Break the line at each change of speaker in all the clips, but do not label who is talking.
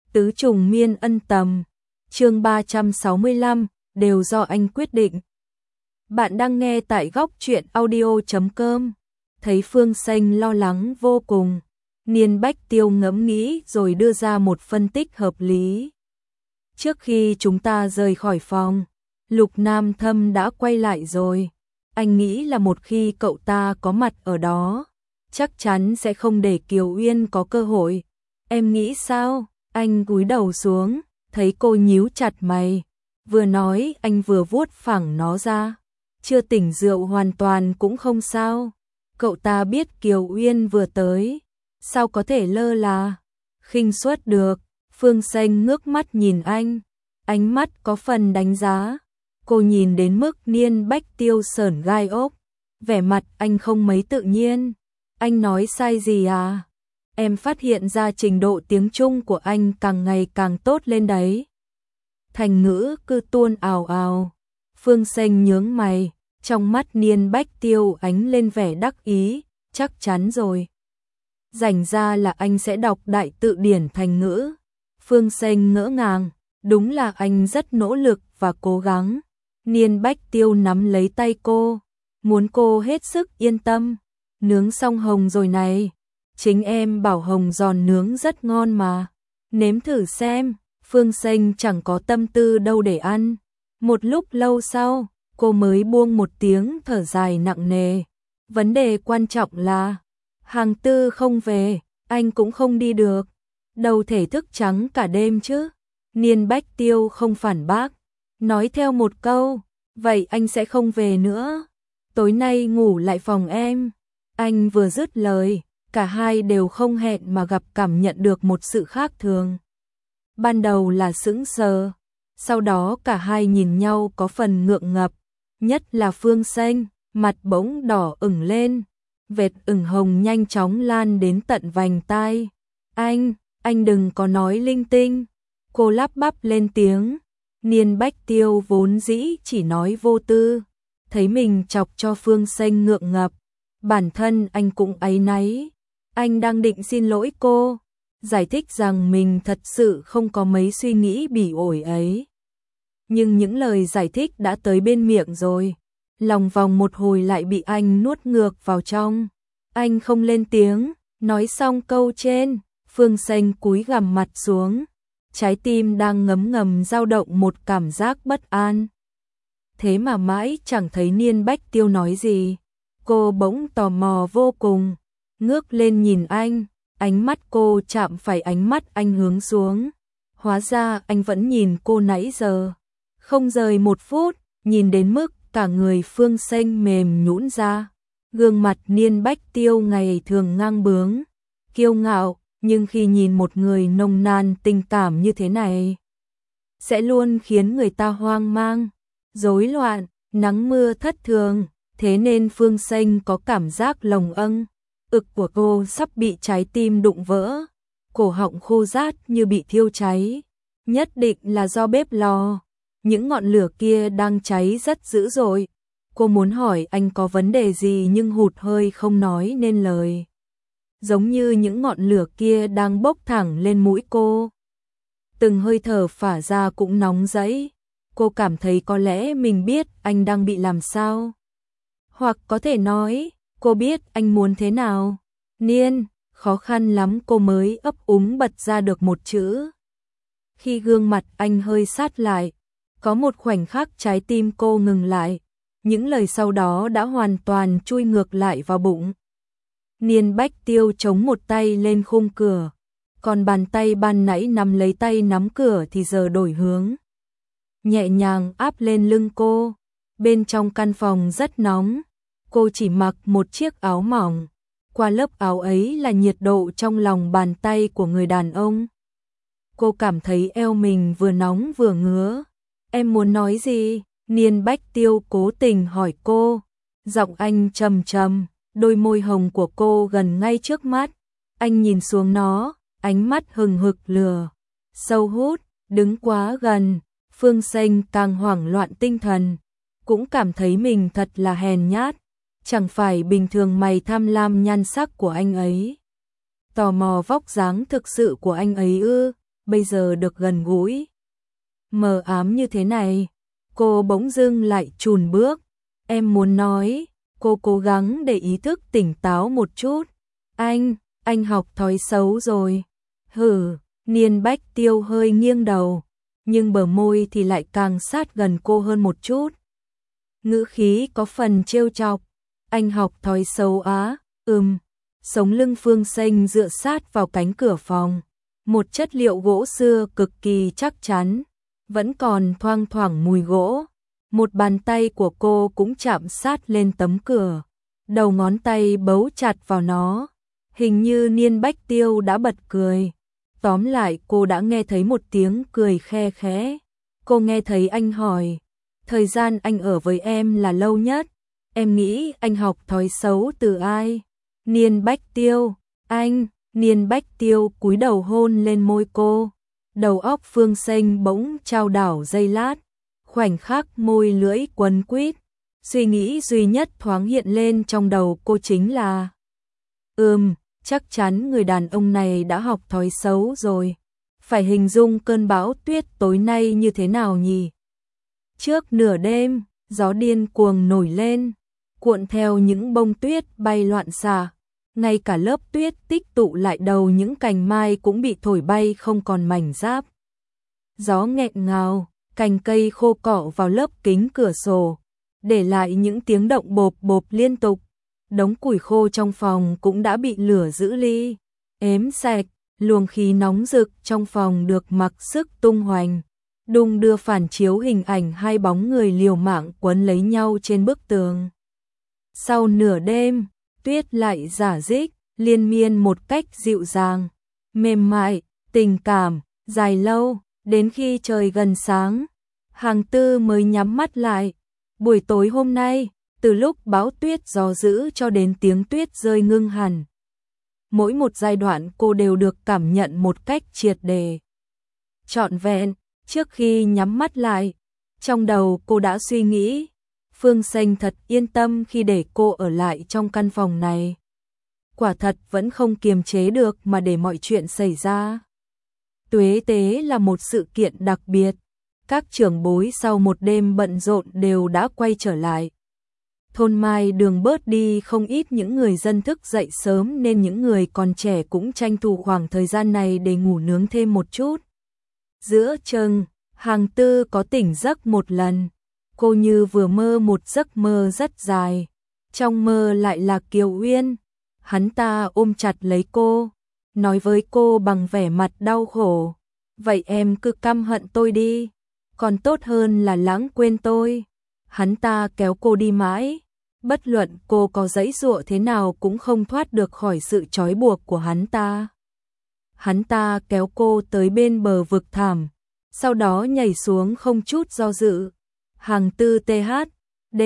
Tứ trùng miên ân tầm. Chương 365, đều do anh quyết định. Bạn đang nghe tại góc truyện audio.com. Thấy Phương Xanh lo lắng vô cùng, Niên Bách Tiêu ngẫm nghĩ rồi đưa ra một phân tích hợp lý. Trước khi chúng ta rời khỏi phòng, Lục Nam Thâm đã quay lại rồi. Anh nghĩ là một khi cậu ta có mặt ở đó, chắc chắn sẽ không để Kiều Uyên có cơ hội. Em nghĩ sao? Anh cúi đầu xuống, thấy cô nhíu chặt mày. Vừa nói anh vừa vuốt phẳng nó ra. Chưa tỉnh rượu hoàn toàn cũng không sao. Cậu ta biết Kiều Uyên vừa tới, sao có thể lơ là khinh suất được. Phương Xanh ngước mắt nhìn anh, ánh mắt có phần đánh giá. Cô nhìn đến mức Niên Bách Tiêu sởn gai ốc, vẻ mặt anh không mấy tự nhiên. Anh nói sai gì à? Em phát hiện ra trình độ tiếng Trung của anh càng ngày càng tốt lên đấy. Thành ngữ cứ tuôn ào ào. Phương Xanh nhướng mày, trong mắt Niên Bách Tiêu ánh lên vẻ đắc ý, chắc chắn rồi. Rảnh ra là anh sẽ đọc đại tự điển thành ngữ. Phương Xanh ngỡ ngàng, đúng là anh rất nỗ lực và cố gắng. Niên Bách Tiêu nắm lấy tay cô, muốn cô hết sức yên tâm. Nướng xong hồng rồi này, chính em bảo hồng giòn nướng rất ngon mà. Nếm thử xem. Phương Xanh chẳng có tâm tư đâu để ăn. Một lúc lâu sau, cô mới buông một tiếng thở dài nặng nề. Vấn đề quan trọng là Hàng Tư không về, anh cũng không đi được. Đâu thể thức trắng cả đêm chứ. Niên Bách Tiêu không phản bác, nói theo một câu, vậy anh sẽ không về nữa. Tối nay ngủ lại phòng em. Anh vừa dứt lời, cả hai đều không hẹn mà gặp cảm nhận được một sự khác thường. Ban đầu là sững sờ, sau đó cả hai nhìn nhau có phần ngượng ngập, nhất là Phương Xanh, mặt bỗng đỏ ửng lên, vệt ửng hồng nhanh chóng lan đến tận vành tai. Anh đừng có nói linh tinh. Cô lắp bắp lên tiếng. Niên Bách Tiêu vốn dĩ chỉ nói vô tư, thấy mình chọc cho Phương Xanh ngượng ngập, bản thân anh cũng áy náy. Anh đang định xin lỗi cô, giải thích rằng mình thật sự không có mấy suy nghĩ bỉ ổi ấy. Nhưng những lời giải thích đã tới bên miệng rồi, lòng vòng một hồi lại bị anh nuốt ngược vào trong. Anh không lên tiếng, nói xong câu trên, Phương Xanh cúi gằm mặt xuống, trái tim đang ngấm ngầm dao động một cảm giác bất an. Thế mà mãi chẳng thấy Niên Bách Tiêu nói gì. Cô bỗng tò mò vô cùng, ngước lên nhìn anh, ánh mắt cô chạm phải ánh mắt anh hướng xuống. Hóa ra anh vẫn nhìn cô nãy giờ, không rời một phút, nhìn đến mức cả người Phương Xanh mềm nhũn ra. Gương mặt Niên Bách Tiêu ngày thường ngang bướng, kiêu ngạo, nhưng khi nhìn một người nồng nàn tình cảm như thế này, sẽ luôn khiến người ta hoang mang, rối loạn, nắng mưa thất thường. Thế nên Phương Xanh có cảm giác lồng ực của cô sắp bị trái tim đụng vỡ, cổ họng khô rát như bị thiêu cháy. Nhất định là do bếp lò, những ngọn lửa kia đang cháy rất dữ dội. Cô muốn hỏi anh có vấn đề gì nhưng hụt hơi không nói nên lời. Giống như những ngọn lửa kia đang bốc thẳng lên mũi cô. Từng hơi thở phả ra cũng nóng rẫy. Cô cảm thấy có lẽ mình biết anh đang bị làm sao. Hoặc có thể nói, cô biết anh muốn thế nào. Niên, khó khăn lắm cô mới ấp úng bật ra được một chữ. Khi gương mặt anh hơi sát lại, có một khoảnh khắc trái tim cô ngừng lại. Những lời sau đó đã hoàn toàn chui ngược lại vào bụng. Niên Bách Tiêu chống một tay lên khung cửa, còn bàn tay ban nãy nắm lấy tay nắm cửa thì giờ đổi hướng. Nhẹ nhàng áp lên lưng cô. Bên trong căn phòng rất nóng, cô chỉ mặc một chiếc áo mỏng. Qua lớp áo ấy là nhiệt độ trong lòng bàn tay của người đàn ông. Cô cảm thấy eo mình vừa nóng vừa ngứa. Em muốn nói gì? Niên Bách Tiêu cố tình hỏi cô. Giọng anh trầm trầm, đôi môi hồng của cô gần ngay trước mắt. Anh nhìn xuống nó, ánh mắt hừng hực lửa sâu hút, đứng quá gần. Phương Xanh càng hoảng loạn tinh thần, cũng cảm thấy mình thật là hèn nhát. Chẳng phải bình thường mày tham lam nhan sắc của anh ấy, tò mò vóc dáng thực sự của anh ấy ư? bây giờ được gần gũi. Mờ ám như thế này, cô bỗng dưng lại chùn bước. Em muốn nói, cô cố gắng để ý thức tỉnh táo một chút. Anh học thói xấu rồi. Hử, Niên Bách Tiêu hơi nghiêng đầu, nhưng bờ môi thì lại càng sát gần cô hơn một chút. Ngữ khí có phần trêu chọc. Anh học thói xấu á? Sống lưng Phương Xanh dựa sát vào cánh cửa phòng. Một chất liệu gỗ xưa cực kỳ chắc chắn, vẫn còn thoang thoảng mùi gỗ. Một bàn tay của cô cũng chạm sát lên tấm cửa, đầu ngón tay bấu chặt vào nó. Hình như Niên Bách Tiêu đã bật cười. Tóm lại cô đã nghe thấy một tiếng cười khe khẽ. Cô nghe thấy anh hỏi, thời gian anh ở với em là lâu nhất, em nghĩ anh học thói xấu từ ai? Niên Bách Tiêu, anh. Niên Bách Tiêu cúi đầu hôn lên môi cô. Đầu óc Phương Xanh bỗng chao đảo giây lát, khoảnh khắc môi lưỡi quấn quýt. Suy nghĩ duy nhất thoáng hiện lên trong đầu cô chính là chắc chắn người đàn ông này đã học thói xấu rồi. Phải hình dung cơn bão tuyết tối nay như thế nào nhỉ? Trước nửa đêm, gió điên cuồng nổi lên, cuộn theo những bông tuyết bay loạn xạ. Ngay cả lớp tuyết tích tụ lại đầu những cành mai cũng bị thổi bay không còn mảnh giáp. Gió nghẹn ngào, cành cây khô cọ vào lớp kính cửa sổ, để lại những tiếng động bộp bộp liên tục. Đống củi khô trong phòng cũng đã bị lửa giữ ly ếm sạch, luồng khí nóng rực trong phòng được mặc sức tung hoành, đung đưa phản chiếu hình ảnh hai bóng người liều mạng quấn lấy nhau trên bức tường. Sau nửa đêm, tuyết lại rả rích, liên miên một cách dịu dàng, mềm mại, tình cảm, dài lâu, đến khi trời gần sáng, Hàng Tư mới nhắm mắt lại. Buổi tối hôm nay, từ lúc bão tuyết gió dữ cho đến tiếng tuyết rơi ngưng hẳn, mỗi một giai đoạn cô đều được cảm nhận một cách triệt để, trọn vẹn. Trước khi nhắm mắt lại, trong đầu cô đã suy nghĩ, Phương Xanh thật yên tâm khi để cô ở lại trong căn phòng này. Quả thật vẫn không kiềm chế được mà để mọi chuyện xảy ra. Tuế tế là một sự kiện đặc biệt. Các trưởng bối sau một đêm bận rộn đều đã quay trở lại. Thôn Mai Đường bớt đi không ít những người dân thức dậy sớm, nên những người còn trẻ cũng tranh thủ khoảng thời gian này để ngủ nướng thêm một chút. Giữa chừng, Hàng Tư có tỉnh giấc một lần. Cô như vừa mơ một giấc mơ rất dài. Trong mơ lại là Kiều Uyên. Hắn ta ôm chặt lấy cô, nói với cô bằng vẻ mặt đau khổ. Vậy em cứ căm hận tôi đi, còn tốt hơn là lãng quên tôi. Hắn ta kéo cô đi mãi, bất luận cô có giãy giụa thế nào cũng không thoát được khỏi sự trói buộc của hắn ta. Hắn ta kéo cô tới bên bờ vực thẳm, sau đó nhảy xuống không chút do dự. Hàng Tư THD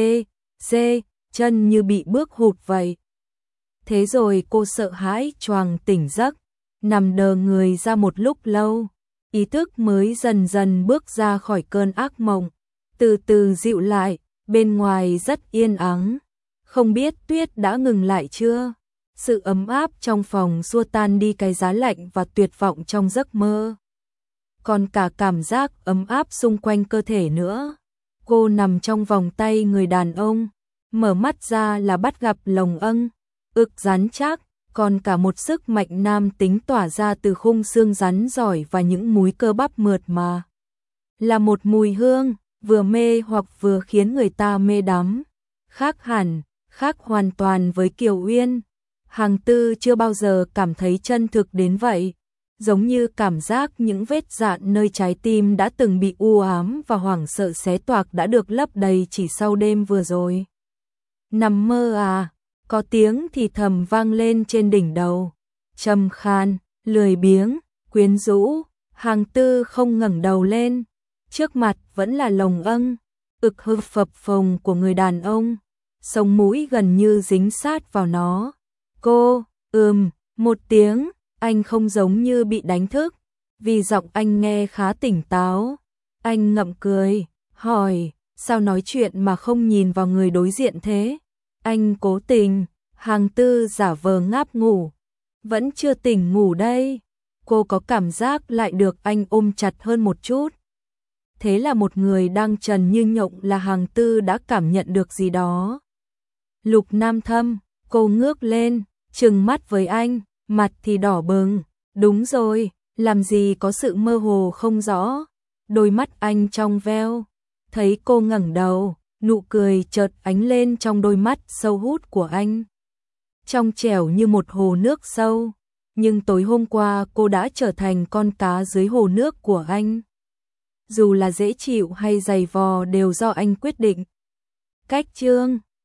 chân như bị bước hụt vậy. Thế rồi cô sợ hãi choàng tỉnh giấc, nằm đờ người ra một lúc lâu, ý thức mới dần dần bước ra khỏi cơn ác mộng, từ từ dịu lại. Bên ngoài rất yên ắng, không biết tuyết đã ngừng lại chưa. Sự ấm áp trong phòng xua tan đi cái giá lạnh và tuyệt vọng trong giấc mơ, còn cả cảm giác ấm áp xung quanh cơ thể nữa. Cô nằm trong vòng tay người đàn ông, mở mắt ra là bắt gặp lồng âng, ực rắn chắc, còn cả một sức mạnh nam tính tỏa ra từ khung xương rắn giỏi và những múi cơ bắp mượt mà. Là một mùi hương, vừa mê hoặc vừa khiến người ta mê đắm. Khác hoàn toàn với Kiều Uyên. Hàng Tư chưa bao giờ cảm thấy chân thực đến vậy. Giống như cảm giác những vết dạn nơi trái tim đã từng bị u ám và hoảng sợ xé toạc đã được lấp đầy chỉ sau đêm vừa rồi. Nằm mơ à? Có tiếng thì thầm vang lên trên đỉnh đầu. Trầm khan, lười biếng, quyến rũ. Hàng Tư không ngẩng đầu lên. Trước mặt vẫn là lồng âng, ực hư phập phồng của người đàn ông. Sống mũi gần như dính sát vào nó. Cô, một tiếng, anh không giống như bị đánh thức, vì giọng anh nghe khá tỉnh táo. Anh ngậm cười, hỏi, sao nói chuyện mà không nhìn vào người đối diện thế? Anh cố tình. Hàng Tư giả vờ ngáp ngủ. Vẫn chưa tỉnh ngủ đây. cô có cảm giác lại được anh ôm chặt hơn một chút. Thế là một người đang trần như nhộng là hàng tư đã cảm nhận được gì đó. Lục Nam Thâm, cô ngước lên, trừng mắt với anh, mặt thì đỏ bừng. Đúng rồi, làm gì có sự mơ hồ không rõ. Đôi mắt anh trong veo. Thấy cô ngẩng đầu, nụ cười chợt ánh lên trong đôi mắt sâu hút của anh. Trong trẻo như một hồ nước sâu. Nhưng tối hôm qua cô đã trở thành con cá dưới hồ nước của anh. Dù là dễ chịu hay dày vò đều do anh quyết định. Cách chương